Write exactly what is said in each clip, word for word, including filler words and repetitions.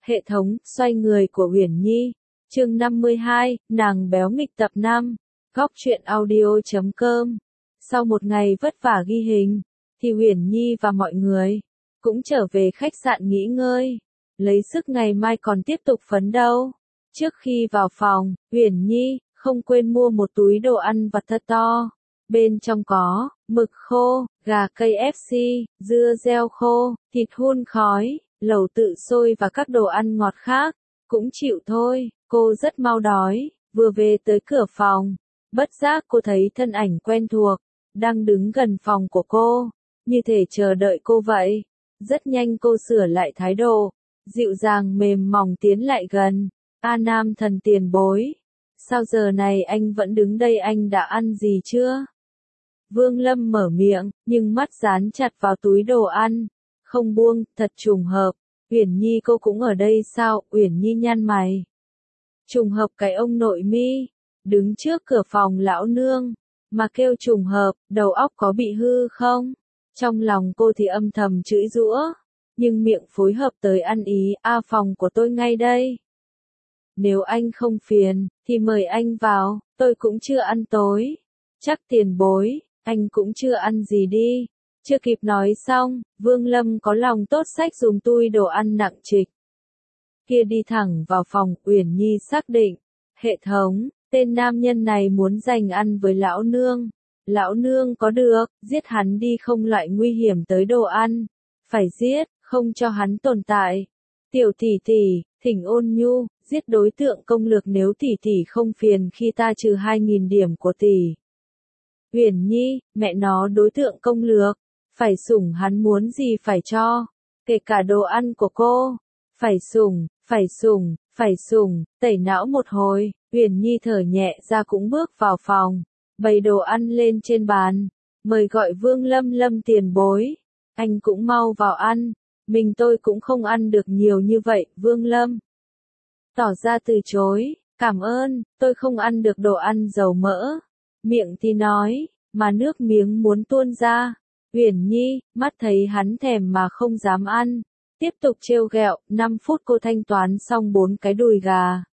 Hệ thống, xoay người của Uyển Nhi. Chương năm mươi hai, nàng béo nghịch tập năm. Góc truyện audio chấm com. Sau một ngày vất vả ghi hình, thì Uyển Nhi và mọi người cũng trở về khách sạn nghỉ ngơi, lấy sức ngày mai còn tiếp tục phấn đấu. Trước khi vào phòng, Uyển Nhi không quên mua một túi đồ ăn vặt thật to. Bên trong có mực khô, gà cây ép xê, dưa leo khô, thịt hun khói, lẩu tự sôi và các đồ ăn ngọt khác. Cũng chịu thôi, cô rất mau đói. Vừa về tới cửa phòng, bất giác cô thấy thân ảnh quen thuộc đang đứng gần phòng của cô, như thể chờ đợi cô vậy. Rất nhanh cô sửa lại thái độ, dịu dàng mềm mỏng tiến lại gần. A Nam thần tiền bối, sao giờ này anh vẫn đứng đây, anh đã ăn gì chưa? Vương Lâm mở miệng, nhưng mắt dán chặt vào túi đồ ăn, không buông. Thật trùng hợp, Uyển Nhi cô cũng ở đây sao? Uyển Nhi nhăn mày. Trùng hợp cái ông nội mi, đứng trước cửa phòng lão nương, mà kêu trùng hợp, đầu óc có bị hư không? Trong lòng cô thì âm thầm chửi giũa, nhưng miệng phối hợp tới ăn ý. A phòng của tôi ngay đây. Nếu anh không phiền, thì mời anh vào, tôi cũng chưa ăn tối. Chắc tiền bối, anh cũng chưa ăn gì đi. Chưa kịp nói xong, Vương Lâm có lòng tốt xách dùng tui đồ ăn nặng trịch kia đi thẳng vào phòng. Uyển Nhi xác định, hệ thống, tên nam nhân này muốn giành ăn với lão nương. Lão nương có được, giết hắn đi, không loại nguy hiểm tới đồ ăn. Phải giết, không cho hắn tồn tại. Tiểu tỷ tỷ, thỉnh ôn nhu, giết đối tượng công lược, nếu tỷ tỷ không phiền khi ta trừ hai nghìn điểm của tỷ. Uyển Nhi, mẹ nó, đối tượng công lược, phải sủng hắn, muốn gì phải cho, kể cả đồ ăn của cô. Phải sủng, phải sủng, phải sủng. Tẩy não một hồi, Uyển Nhi thở nhẹ ra cũng bước vào phòng, bày đồ ăn lên trên bàn, mời gọi Vương Lâm. Lâm tiền bối, anh cũng mau vào ăn, mình tôi cũng không ăn được nhiều như vậy. Vương Lâm tỏ ra từ chối, cảm ơn, tôi không ăn được đồ ăn dầu mỡ. Miệng thì nói, mà nước miếng muốn tuôn ra. Uyển Nhi, mắt thấy hắn thèm mà không dám ăn, tiếp tục trêu ghẹo. Năm phút cô thanh toán xong bốn cái đùi gà.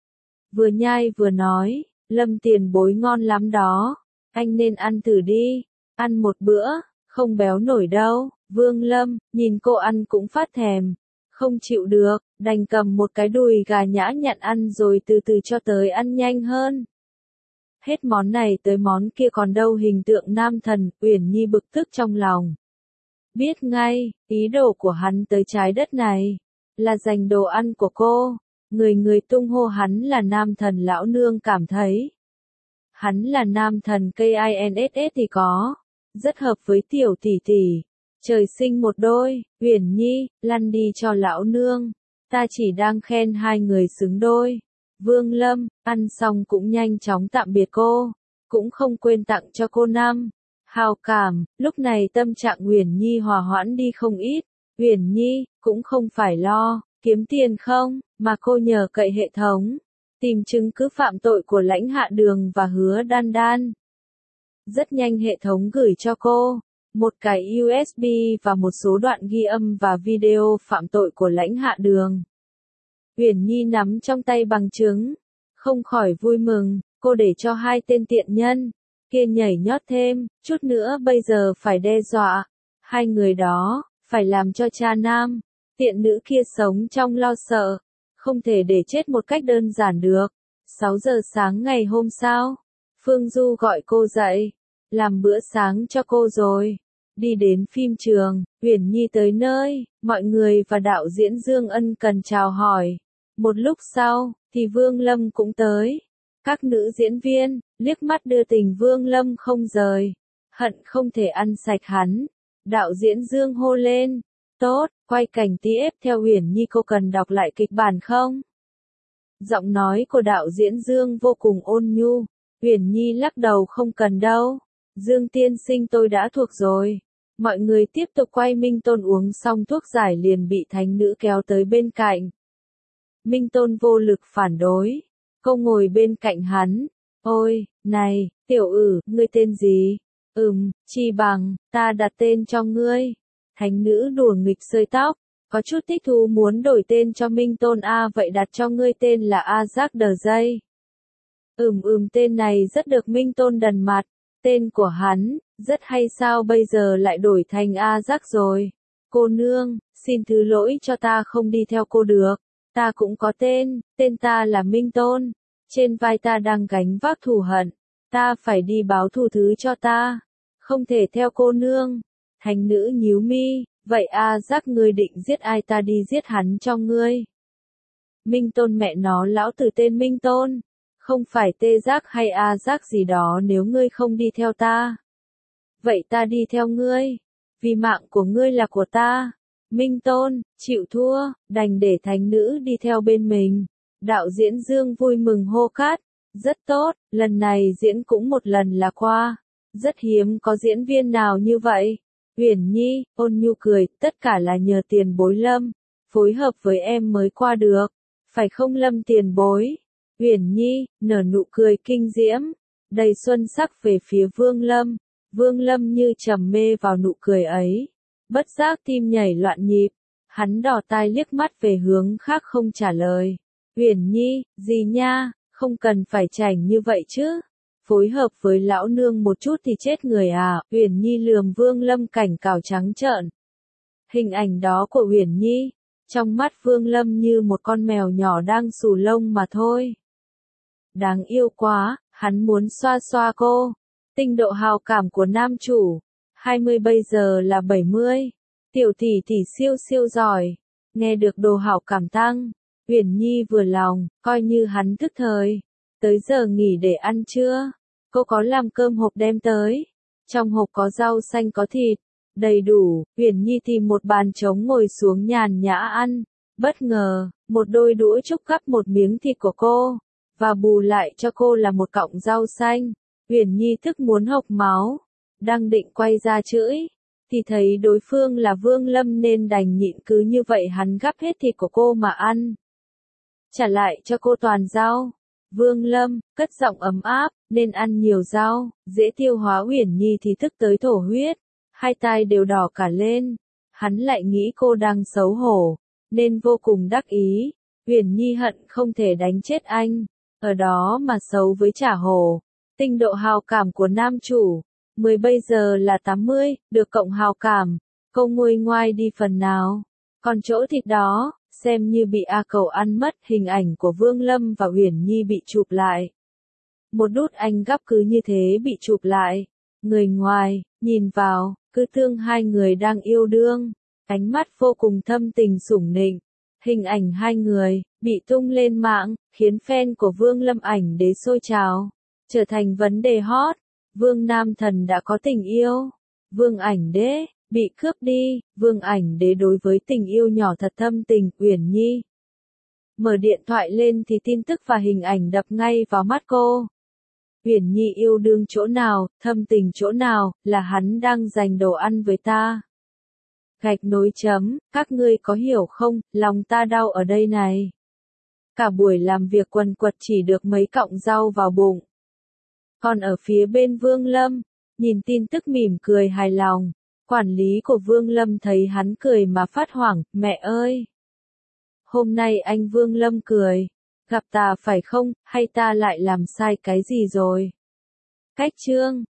Vừa nhai vừa nói, Lâm tiền bối ngon lắm đó, anh nên ăn thử đi, ăn một bữa, không béo nổi đâu. Vương Lâm, nhìn cô ăn cũng phát thèm, không chịu được, đành cầm một cái đùi gà nhã nhặn ăn rồi từ từ cho tới ăn nhanh hơn. Hết món này tới món kia còn đâu hình tượng nam thần. Uyển Nhi bực tức trong lòng. Biết ngay, ý đồ của hắn tới trái đất này là giành đồ ăn của cô. Người người tung hô hắn là nam thần, lão nương cảm thấy hắn là nam thần kinss thì có rất hợp với tiểu tỷ tỷ. Trời sinh một đôi. Uyển Nhi, lăn đi cho lão nương, ta chỉ đang khen hai người xứng đôi. Vương Lâm ăn xong cũng nhanh chóng tạm biệt cô, cũng không quên tặng cho cô năm hào cảm. Lúc này tâm trạng Uyển Nhi hòa hoãn đi không ít. Uyển Nhi cũng không phải lo kiếm tiền không, mà cô nhờ cậy hệ thống tìm chứng cứ phạm tội của Lãnh Hạ Đường và Hứa Đan Đan. Rất nhanh hệ thống gửi cho cô một cái u ét bê và một số đoạn ghi âm và video phạm tội của Lãnh Hạ Đường. Uyển Nhi nắm trong tay bằng chứng, không khỏi vui mừng. Cô để cho hai tên tiện nhân kia nhảy nhót thêm chút nữa, bây giờ phải đe dọa hai người đó, phải làm cho cha nam tiện nữ kia sống trong lo sợ, không thể để chết một cách đơn giản được. sáu giờ sáng ngày hôm sau, Phương Du gọi cô dậy, làm bữa sáng cho cô rồi đi đến phim trường. Uyển Nhi tới nơi, mọi người và đạo diễn Dương ân cần chào hỏi. Một lúc sau, thì Vương Lâm cũng tới. Các nữ diễn viên liếc mắt đưa tình Vương Lâm không rời, hận không thể ăn sạch hắn. Đạo diễn Dương hô lên, tốt, quay cảnh tiếp theo. Uyển Nhi, cô cần đọc lại kịch bản không? Giọng nói của đạo diễn Dương vô cùng ôn nhu. Uyển Nhi lắc đầu, không cần đâu, Dương tiên sinh tôi đã thuộc rồi. Mọi người tiếp tục quay. Minh Tôn uống xong thuốc giải liền bị thánh nữ kéo tới bên cạnh. Minh Tôn vô lực phản đối. Cô ngồi bên cạnh hắn. Ôi, này, tiểu ử, ngươi tên gì? Ừm, Chi Bằng, ta đặt tên cho ngươi. Thánh nữ đùa nghịch sơi tóc. có chút thích thú muốn đổi tên cho Minh Tôn a, vậy đặt cho ngươi tên là Azak the Dây. Ừm ừm tên này rất được Minh Tôn đần mặt, tên của hắn, rất hay sao bây giờ lại đổi thành Azak rồi. Cô nương, xin thứ lỗi cho ta không đi theo cô được, ta cũng có tên, tên ta là Minh Tôn, trên vai ta đang gánh vác thù hận, ta phải đi báo thù thứ cho ta, không thể theo cô nương. Thánh nữ nhíu mi, vậy Azak ngươi định giết ai, ta đi giết hắn cho ngươi. Minh Tôn mẹ nó lão tử tên Minh Tôn, không phải Tê Giác hay A Giác gì đó nếu ngươi không đi theo ta. Vậy ta đi theo ngươi, vì mạng của ngươi là của ta. Minh Tôn, chịu thua, đành để thánh nữ đi theo bên mình. Đạo diễn Dương vui mừng hô cát, rất tốt, lần này diễn cũng một lần là qua. Rất hiếm có diễn viên nào như vậy. Uyển Nhi, ôn nhu cười, tất cả là nhờ tiền bối Lâm, phối hợp với em mới qua được, phải không Lâm tiền bối? Uyển Nhi, nở nụ cười kinh diễm, đầy xuân sắc về phía Vương Lâm, Vương Lâm như trầm mê vào nụ cười ấy, bất giác tim nhảy loạn nhịp, hắn đỏ tai liếc mắt về hướng khác không trả lời. Uyển Nhi, gì nha, không cần phải chảnh như vậy chứ. Phối hợp với lão nương một chút thì chết người à, Uyển Nhi lườm Vương Lâm cảnh cào trắng trợn. Hình ảnh đó của Uyển Nhi, trong mắt Vương Lâm như một con mèo nhỏ đang xù lông mà thôi. Đáng yêu quá, hắn muốn xoa xoa cô. Tinh độ hào cảm của nam chủ, hai mươi bây giờ là bảy mươi. Tiểu tỷ tỷ siêu siêu giỏi, nghe được đồ hảo cảm tăng. Uyển Nhi vừa lòng, coi như hắn thức thời. Tới giờ nghỉ để ăn trưa, cô có làm cơm hộp đem tới. Trong hộp có rau xanh có thịt, đầy đủ. Uyển Nhi tìm một bàn trống ngồi xuống nhàn nhã ăn. Bất ngờ, một đôi đũa trúc gắp một miếng thịt của cô, và bù lại cho cô là một cọng rau xanh. Uyển Nhi thức muốn hộc máu, đang định quay ra chửi, thì thấy đối phương là Vương Lâm nên đành nhịn, cứ như vậy hắn gắp hết thịt của cô mà ăn. Trả lại cho cô toàn rau. Vương Lâm, cất giọng ấm áp, nên ăn nhiều rau, dễ tiêu hóa. Uyển Nhi thì thức tới thổ huyết, hai tai đều đỏ cả lên. Hắn lại nghĩ cô đang xấu hổ, nên vô cùng đắc ý. Uyển Nhi hận không thể đánh chết anh, ở đó mà xấu với trả hồ. Tinh độ hào cảm của nam chủ, mười bây giờ là tám mươi, được cộng hào cảm, câu nguôi ngoai đi phần nào. Còn chỗ thịt đó, xem như bị A Cầu ăn mất. Hình ảnh của Vương Lâm và Uyển Nhi bị chụp lại. Một đút anh gắp cứ như thế bị chụp lại. Người ngoài, nhìn vào, cứ thương hai người đang yêu đương. Ánh mắt vô cùng thâm tình sủng nịnh. Hình ảnh hai người, bị tung lên mạng, khiến fan của Vương Lâm ảnh đế sôi trào. Trở thành vấn đề hot. Vương Nam Thần đã có tình yêu. Vương ảnh đế, bị cướp đi. Vương ảnh đế đối với tình yêu nhỏ thật thâm tình. Uyển Nhi mở điện thoại lên thì tin tức và hình ảnh đập ngay vào mắt cô. Uyển Nhi yêu đương chỗ nào, thâm tình chỗ nào, là hắn đang dành đồ ăn với ta. Gạch nối chấm, các ngươi có hiểu không, lòng ta đau ở đây này. Cả buổi làm việc quần quật chỉ được mấy cọng rau vào bụng. Còn ở phía bên Vương Lâm, nhìn tin tức mỉm cười hài lòng. Quản lý của Vương Lâm thấy hắn cười mà phát hoảng, mẹ ơi! Hôm nay anh Vương Lâm cười, gặp ta phải không, hay ta lại làm sai cái gì rồi? Cách chương